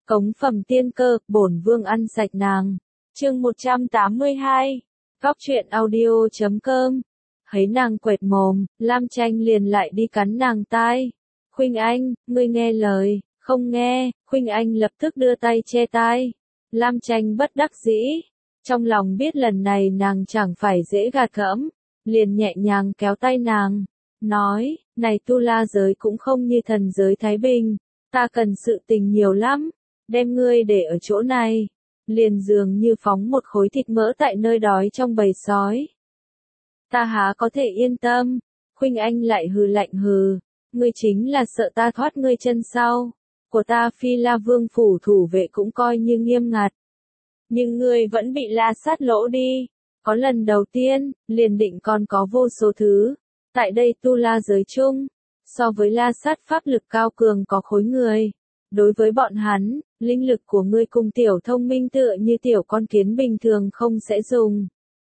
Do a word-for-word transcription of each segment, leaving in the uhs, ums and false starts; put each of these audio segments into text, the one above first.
Cống phẩm tiên cơ, bổn vương ăn sạch nàng. Chương một trăm tám mươi hai. Góc truyện audio chấm com. Thấy nàng quệt mồm, Lam Tranh liền lại đi cắn nàng tai. Khuynh Anh, ngươi nghe lời, không nghe. Khuynh Anh lập tức đưa tay che tai. Lam Tranh bất đắc dĩ, trong lòng biết lần này nàng chẳng phải dễ gạt gẫm, liền nhẹ nhàng kéo tay nàng, nói, này tu la giới cũng không như thần giới Thái Bình, ta cần sự tình nhiều lắm, đem ngươi để ở chỗ này, liền dường như phóng một khối thịt mỡ tại nơi đói trong bầy sói. Ta há có thể yên tâm. Khuynh Anh lại hừ lạnh hừ, ngươi chính là sợ ta thoát ngươi chân sau, của ta Phi La Vương phủ thủ vệ cũng coi như nghiêm ngặt. Nhưng ngươi vẫn bị la sát lỗ đi, có lần đầu tiên, liền định còn có vô số thứ, tại đây tu la giới chung, so với la sát pháp lực cao cường có khối người. Đối với bọn hắn, linh lực của ngươi cùng tiểu thông minh tựa như tiểu con kiến bình thường không sẽ dùng.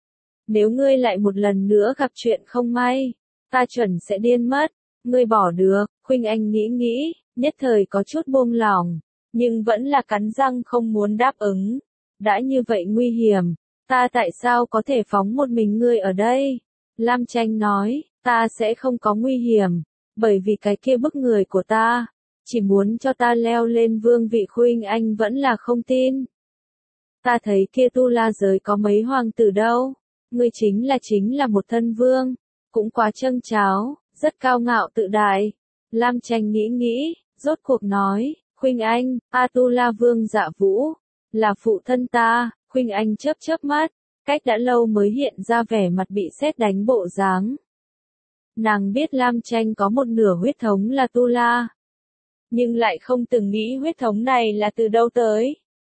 Nếu ngươi lại một lần nữa gặp chuyện không may, ta chuẩn sẽ điên mất, ngươi bỏ được. Khuynh Anh nghĩ nghĩ, nhất thời có chút buông lỏng, nhưng vẫn là cắn răng không muốn đáp ứng. Đã như vậy nguy hiểm, ta tại sao có thể phóng một mình ngươi ở đây? Lam Tranh nói, ta sẽ không có nguy hiểm, bởi vì cái kia bức người của ta, chỉ muốn cho ta leo lên vương vị. Khuynh Anh vẫn là không tin. Ta thấy kia tu la giới có mấy hoàng tử đâu, ngươi chính là chính là một thân vương, cũng quá trâng tráo, rất cao ngạo tự đại. Lam Tranh nghĩ nghĩ, rốt cuộc nói, Khuynh Anh, A Tu La Vương Dạ Vũ, là phụ thân ta. Khuynh Anh chớp chớp mắt, cách đã lâu mới hiện ra vẻ mặt bị sét đánh bộ dáng. Nàng biết Lam Tranh có một nửa huyết thống là Tu La, nhưng lại không từng nghĩ huyết thống này là từ đâu tới.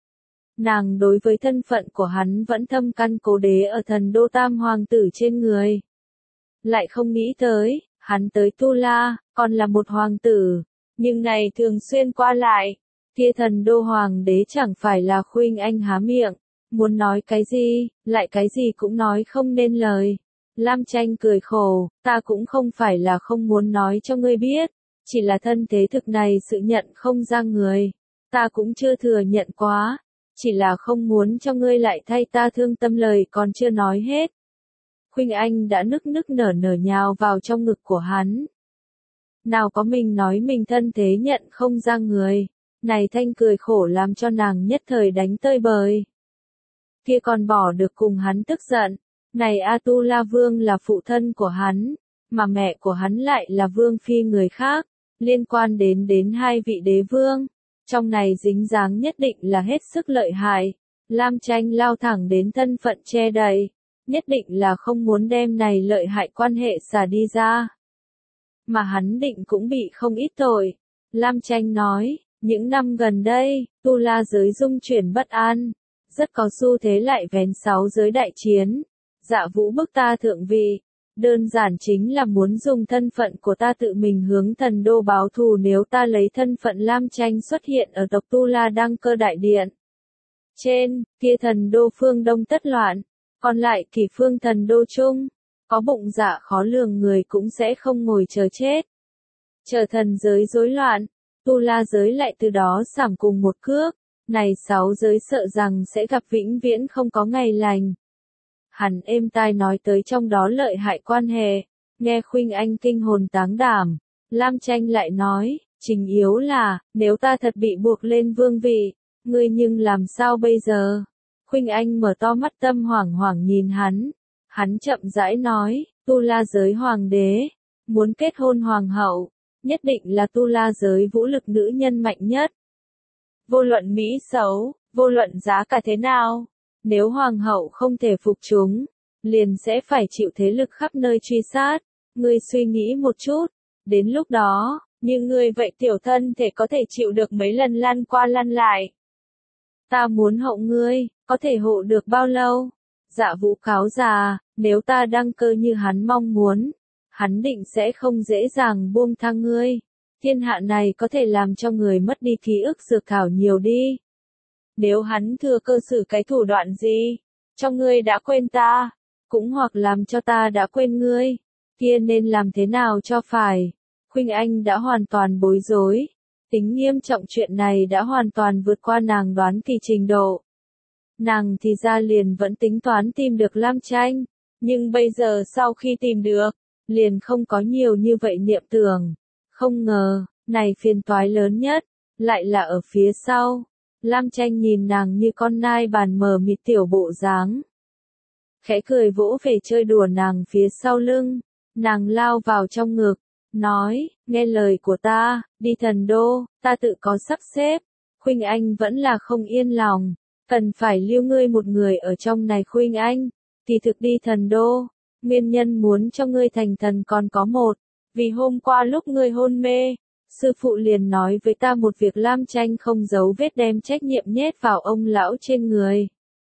Nàng đối với thân phận của hắn vẫn thâm căn cố đế ở thần đô tam hoàng tử trên người. Lại không nghĩ tới, hắn tới Tu La, còn là một hoàng tử, nhưng này thường xuyên qua lại. Kia thần đô hoàng đế chẳng phải là. Khuynh Anh há miệng, muốn nói cái gì, lại cái gì cũng nói không nên lời. Lam Tranh cười khổ, ta cũng không phải là không muốn nói cho ngươi biết, chỉ là thân thế thực này sự nhận không ra người, ta cũng chưa thừa nhận quá, chỉ là không muốn cho ngươi lại thay ta thương tâm. Lời còn chưa nói hết, Khuynh Anh đã nức nức nở nở nhào vào trong ngực của hắn. Nào có mình nói mình thân thế nhận không ra người. Này thanh cười khổ làm cho nàng nhất thời đánh tơi bời. Kia còn bỏ được cùng hắn tức giận. Này A Tu La Vương là phụ thân của hắn, mà mẹ của hắn lại là vương phi người khác, liên quan đến đến hai vị đế vương. Trong này dính dáng nhất định là hết sức lợi hại. Lam Tranh lao thẳng đến thân phận che đậy, nhất định là không muốn đem này lợi hại quan hệ xả đi ra. Mà hắn định cũng bị không ít tội. Lam Tranh nói, những năm gần đây, tu la giới dung chuyển bất an, rất có xu thế lại vén sáu giới đại chiến. Dạ Vũ bức ta thượng vị, đơn giản chính là muốn dùng thân phận của ta tự mình hướng thần đô báo thù. Nếu ta lấy thân phận Lam Tranh xuất hiện ở tộc Tu La Đăng Cơ đại điện trên, kia thần đô phương đông tất loạn, còn lại kỳ phương thần đô chung, có bụng dạ khó lường người cũng sẽ không ngồi chờ chết. Chờ thần giới rối loạn, Tu La giới lại từ đó sảm cùng một cước, này sáu giới sợ rằng sẽ gặp vĩnh viễn không có ngày lành. Hắn êm tai nói tới trong đó lợi hại quan hệ, nghe Khuynh Anh kinh hồn táng đảm. Lam Tranh lại nói, chính yếu là, nếu ta thật bị buộc lên vương vị, ngươi nhưng làm sao bây giờ? Khuynh Anh mở to mắt tâm hoảng hoảng nhìn hắn, hắn chậm rãi nói, Tu La giới hoàng đế, muốn kết hôn hoàng hậu, nhất định là Tu La giới vũ lực nữ nhân mạnh nhất. Vô luận mỹ xấu, vô luận giá cả thế nào, nếu hoàng hậu không thể phục chúng, liền sẽ phải chịu thế lực khắp nơi truy sát. Ngươi suy nghĩ một chút, đến lúc đó, như ngươi vậy tiểu thân thể có thể chịu được mấy lần lăn qua lăn lại. Ta muốn hộ ngươi, có thể hộ được bao lâu? Dạ Vũ cáo già, nếu ta đăng cơ như hắn mong muốn, hắn định sẽ không dễ dàng buông tha ngươi. Thiên hạ này có thể làm cho người mất đi ký ức dược thảo nhiều đi. Nếu hắn thừa cơ sử cái thủ đoạn gì, cho ngươi đã quên ta, cũng hoặc làm cho ta đã quên ngươi, kia nên làm thế nào cho phải? Khuynh Anh đã hoàn toàn bối rối, Tính nghiêm trọng chuyện này đã hoàn toàn vượt qua nàng đoán kỳ trình độ. Nàng thì ra liền vẫn tính toán tìm được Lam Tranh, nhưng bây giờ sau khi tìm được, liền không có nhiều như vậy niệm tưởng. Không ngờ, này phiền toái lớn nhất, lại là ở phía sau. Lam Tranh nhìn nàng như con nai bàn mờ mịt tiểu bộ dáng. Khẽ cười vỗ về chơi đùa nàng phía sau lưng, nàng lao vào trong ngực, nói, nghe lời của ta, đi Thần Đô, ta tự có sắp xếp. Khuynh Anh vẫn là không yên lòng, cần phải lưu ngươi một người ở trong này. Khuynh Anh, thì thực đi Thần Đô, nguyên nhân muốn cho ngươi thành thần còn có một, vì hôm qua lúc ngươi hôn mê, sư phụ liền nói với ta một việc. Lam Tranh không giấu vết đem trách nhiệm nhét vào ông lão trên người.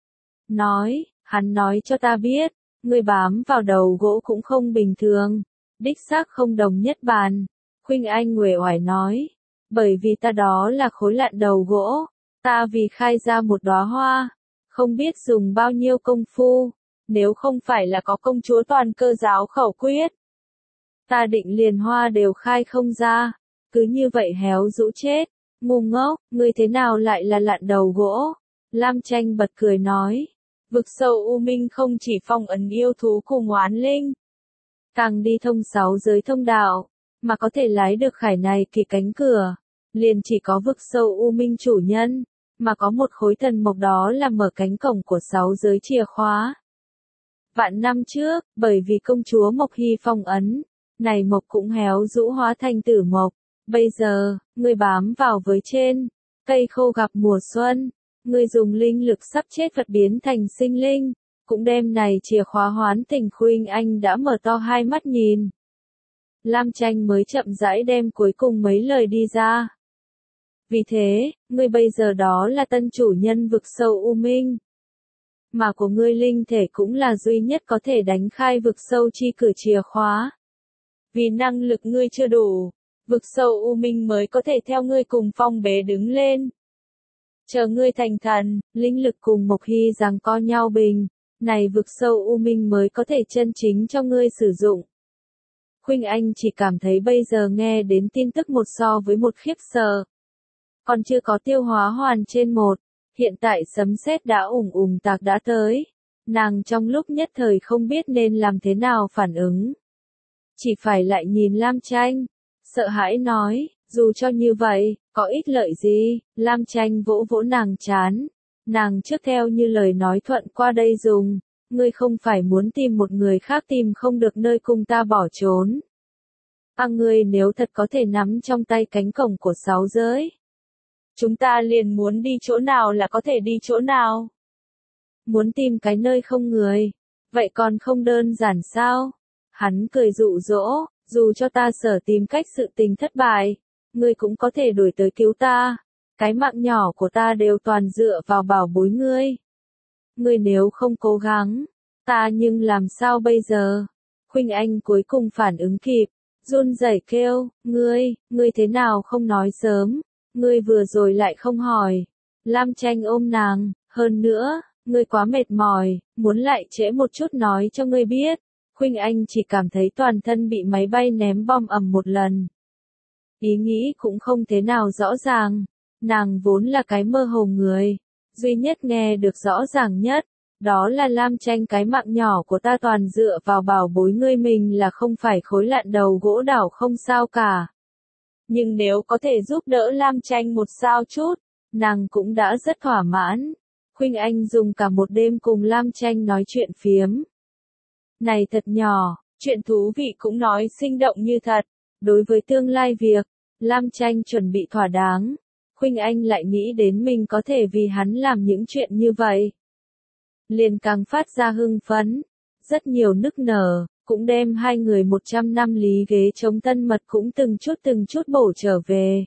Nói, hắn nói cho ta biết, ngươi bám vào đầu gỗ cũng không bình thường, đích xác không đồng nhất bàn. Khuynh Anh uể oải nói, bởi vì ta đó là khối lạn đầu gỗ, ta vì khai ra một đóa hoa, không biết dùng bao nhiêu công phu, nếu không phải là có công chúa toàn cơ giáo khẩu quyết, ta định liền hoa đều khai không ra, cứ như vậy héo rũ chết. Ngu ngốc, ngươi thế nào lại là lạn đầu gỗ? Lam Tranh bật cười nói, vực sâu u minh không chỉ phong ấn yêu thú cùng oán linh, càng đi thông sáu giới thông đạo, mà có thể lái được khải này kỳ cánh cửa, liền chỉ có vực sâu u minh chủ nhân, mà có một khối thần mộc, đó là mở cánh cổng của sáu giới chìa khóa. Vạn năm trước, bởi vì công chúa Mộc Hy phong ấn, này mộc cũng héo rũ hóa thành tử mộc. Bây giờ, ngươi bám vào với trên, cây khô gặp mùa xuân, ngươi dùng linh lực sắp chết vật biến thành sinh linh, cũng đem này chìa khóa hoán tình. Khuynh Anh đã mở to hai mắt nhìn. Lam Tranh mới chậm rãi đem cuối cùng mấy lời đi ra. Vì thế, ngươi bây giờ đó là tân chủ nhân vực sâu u minh, mà của ngươi linh thể cũng là duy nhất có thể đánh khai vực sâu chi cửa chìa khóa. Vì năng lực ngươi chưa đủ, vực sâu u minh mới có thể theo ngươi cùng phong bế đứng lên. Chờ ngươi thành thần, linh lực cùng Mộc Hy giằng co nhau bình, này vực sâu u minh mới có thể chân chính cho ngươi sử dụng. Khuynh Anh chỉ cảm thấy bây giờ nghe đến tin tức một so với một khiếp sợ. Còn chưa có tiêu hóa hoàn trên một, hiện tại sấm sét đã ùng ùng tạc đã tới. Nàng trong lúc nhất thời không biết nên làm thế nào phản ứng. Chỉ phải lại nhìn Lam Tranh, sợ hãi nói, dù cho như vậy, có ích lợi gì? Lam Tranh vỗ vỗ nàng chán. Nàng trước theo như lời nói thuận qua đây dùng, ngươi không phải muốn tìm một người khác tìm không được nơi cùng ta bỏ trốn. À, ngươi nếu thật có thể nắm trong tay cánh cổng của sáu giới, chúng ta liền muốn đi chỗ nào là có thể đi chỗ nào. Muốn tìm cái nơi không người, vậy còn không đơn giản sao? Hắn cười dụ dỗ, dù cho ta sở tìm cách sự tình thất bại, ngươi cũng có thể đuổi tới cứu ta. Cái mạng nhỏ của ta đều toàn dựa vào bảo bối ngươi. Ngươi nếu không cố gắng, ta nhưng làm sao bây giờ? Khuynh Anh cuối cùng phản ứng kịp, run rẩy kêu, ngươi, ngươi thế nào không nói sớm? Ngươi vừa rồi lại không hỏi. Lam Tranh ôm nàng, hơn nữa, ngươi quá mệt mỏi, muốn lại trễ một chút nói cho ngươi biết. Khuynh Anh chỉ cảm thấy toàn thân bị máy bay ném bom ầm một lần. Ý nghĩ cũng không thế nào rõ ràng, nàng vốn là cái mơ hồ người, duy nhất nghe được rõ ràng nhất, đó là Lam Tranh cái mạng nhỏ của ta toàn dựa vào bảo bối ngươi, mình là không phải khối lạn đầu gỗ đảo không sao cả. Nhưng nếu có thể giúp đỡ Lam Tranh một sao chút, nàng cũng đã rất thỏa mãn. Khuynh Anh dùng cả một đêm cùng Lam Tranh nói chuyện phiếm. Này thật nhỏ, chuyện thú vị cũng nói sinh động như thật. Đối với tương lai việc, Lam Tranh chuẩn bị thỏa đáng. Khuynh Anh lại nghĩ đến mình có thể vì hắn làm những chuyện như vậy. Liền càng phát ra hưng phấn. Rất nhiều nức nở, cũng đem hai người một trăm năm lý ghế chống tân mật cũng từng chút từng chút bổ trở về.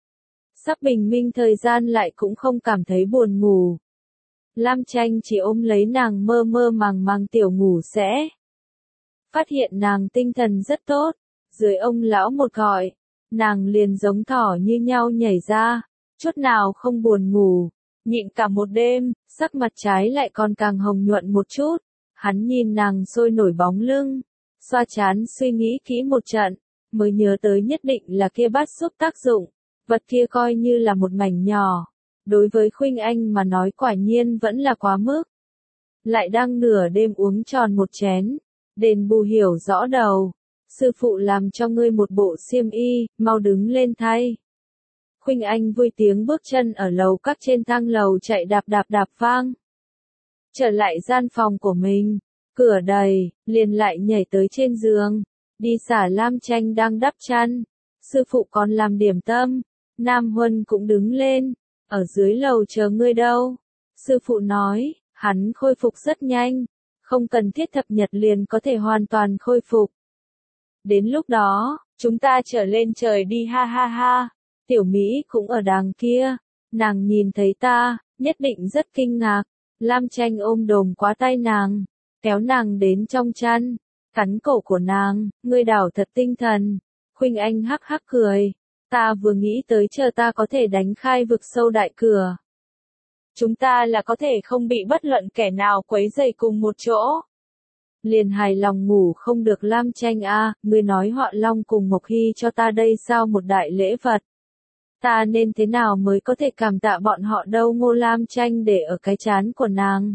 Sắp bình minh thời gian lại cũng không cảm thấy buồn ngủ. Lam Tranh chỉ ôm lấy nàng mơ mơ màng màng tiểu ngủ sẽ. Phát hiện nàng tinh thần rất tốt, dưới ông lão một gọi, nàng liền giống thỏ như nhau nhảy ra, chút nào không buồn ngủ, nhịn cả một đêm, sắc mặt trái lại còn càng hồng nhuận một chút. Hắn nhìn nàng sôi nổi bóng lưng, xoa chán suy nghĩ kỹ một trận, mới nhớ tới nhất định là kia bát giúp tác dụng. Vật kia coi như là một mảnh nhỏ, đối với Khuynh Anh mà nói quả nhiên vẫn là quá mức. Lại đang nửa đêm uống tròn một chén, đền bù hiểu rõ đầu. Sư phụ làm cho ngươi một bộ xiêm y, mau đứng lên thay. Khuynh Anh vui tiếng bước chân ở lầu các trên thang lầu chạy đạp đạp đạp vang. Trở lại gian phòng của mình, cửa đầy, liền lại nhảy tới trên giường, đi xả Lam Tranh đang đắp chăn. Sư phụ còn làm điểm tâm, Nam Huân cũng đứng lên, ở dưới lầu chờ ngươi đâu. Sư phụ nói, hắn khôi phục rất nhanh, không cần thiết thập nhật liền có thể hoàn toàn khôi phục. Đến lúc đó, chúng ta trở lên trời đi ha ha ha. Tiểu Mỹ cũng ở đằng kia, nàng nhìn thấy ta, nhất định rất kinh ngạc. Lam Tranh ôm đồm quá tay nàng, kéo nàng đến trong chăn, cắn cổ của nàng, ngươi đảo thật tinh thần. Khuynh Anh hắc hắc cười, ta vừa nghĩ tới chờ ta có thể đánh khai vực sâu đại cửa. Chúng ta là có thể không bị bất luận kẻ nào quấy rầy cùng một chỗ. Liền hài lòng ngủ không được. Lam Tranh a, à, ngươi nói họ Long cùng Mộc Hy cho ta đây sao một đại lễ vật. Ta nên thế nào mới có thể cảm tạ bọn họ đâu. Ngô Lam Tranh để ở cái trán của nàng,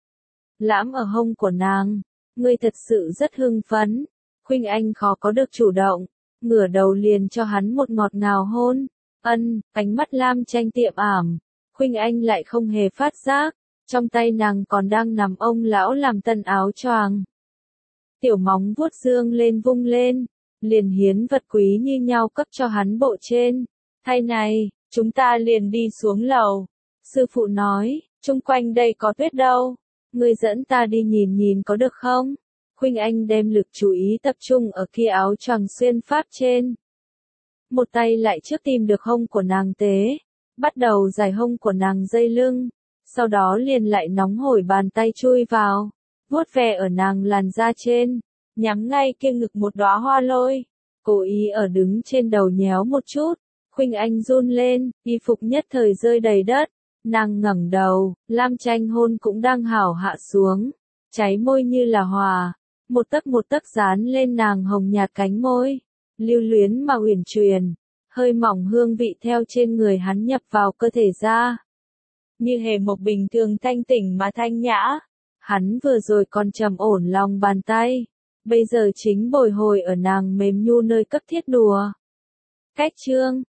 lãm ở hông của nàng, ngươi thật sự rất hưng phấn. Khuynh Anh khó có được chủ động, ngửa đầu liền cho hắn một ngọt ngào hôn. Ân, ánh mắt Lam Tranh tiệm ảm, Khuynh Anh lại không hề phát giác, trong tay nàng còn đang nằm ông lão làm tân áo choàng. Tiểu móng vuốt dương lên vung lên, liền hiến vật quý như nhau cấp cho hắn bộ trên. Thay này, chúng ta liền đi xuống lầu. Sư phụ nói, chung quanh đây có tuyết đâu, ngươi dẫn ta đi nhìn nhìn có được không? Khuynh Anh đem lực chú ý tập trung ở kia áo choàng xuyên pháp trên. Một tay lại trước tìm được hông của nàng tế, bắt đầu giải hông của nàng dây lưng, sau đó liền lại nóng hổi bàn tay chui vào, vuốt ve ở nàng làn da trên, nhắm ngay kia ngực một đóa hoa lôi, cố ý ở đứng trên đầu nhéo một chút. Khuynh Anh run lên, y phục nhất thời rơi đầy đất, nàng ngẩng đầu, Lam Tranh hôn cũng đang hảo hạ xuống, cháy môi như là hòa, một tấc một tấc dán lên nàng hồng nhạt cánh môi, lưu luyến mà uyển chuyển, hơi mỏng hương vị theo trên người hắn nhập vào cơ thể ra. Như hề một bình thường thanh tỉnh mà thanh nhã, hắn vừa rồi còn trầm ổn lòng bàn tay, bây giờ chính bồi hồi ở nàng mềm nhu nơi cấp thiết đùa. Cách chương